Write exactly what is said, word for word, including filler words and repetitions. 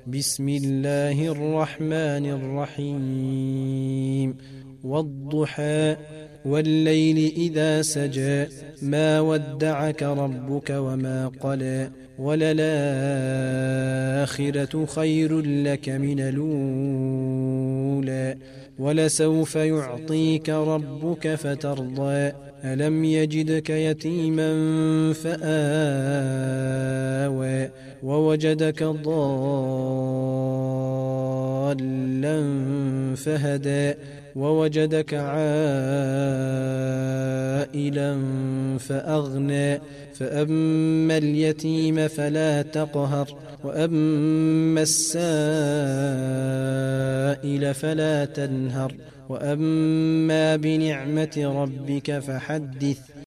بسم الله الرحمن الرحيم والضحى والليل إذا سجى ما ودعك ربك وما قلى وللآخرة خير لك من الأولى ولسوف يعطيك ربك فترضى ألم يجدك يتيما فآوى ووجدك ضالا فهدى ووجدك عائلا فأغنى فأما اليتيم فلا تقهر وأما السائل فلا تنهر وأما بنعمة ربك فحدث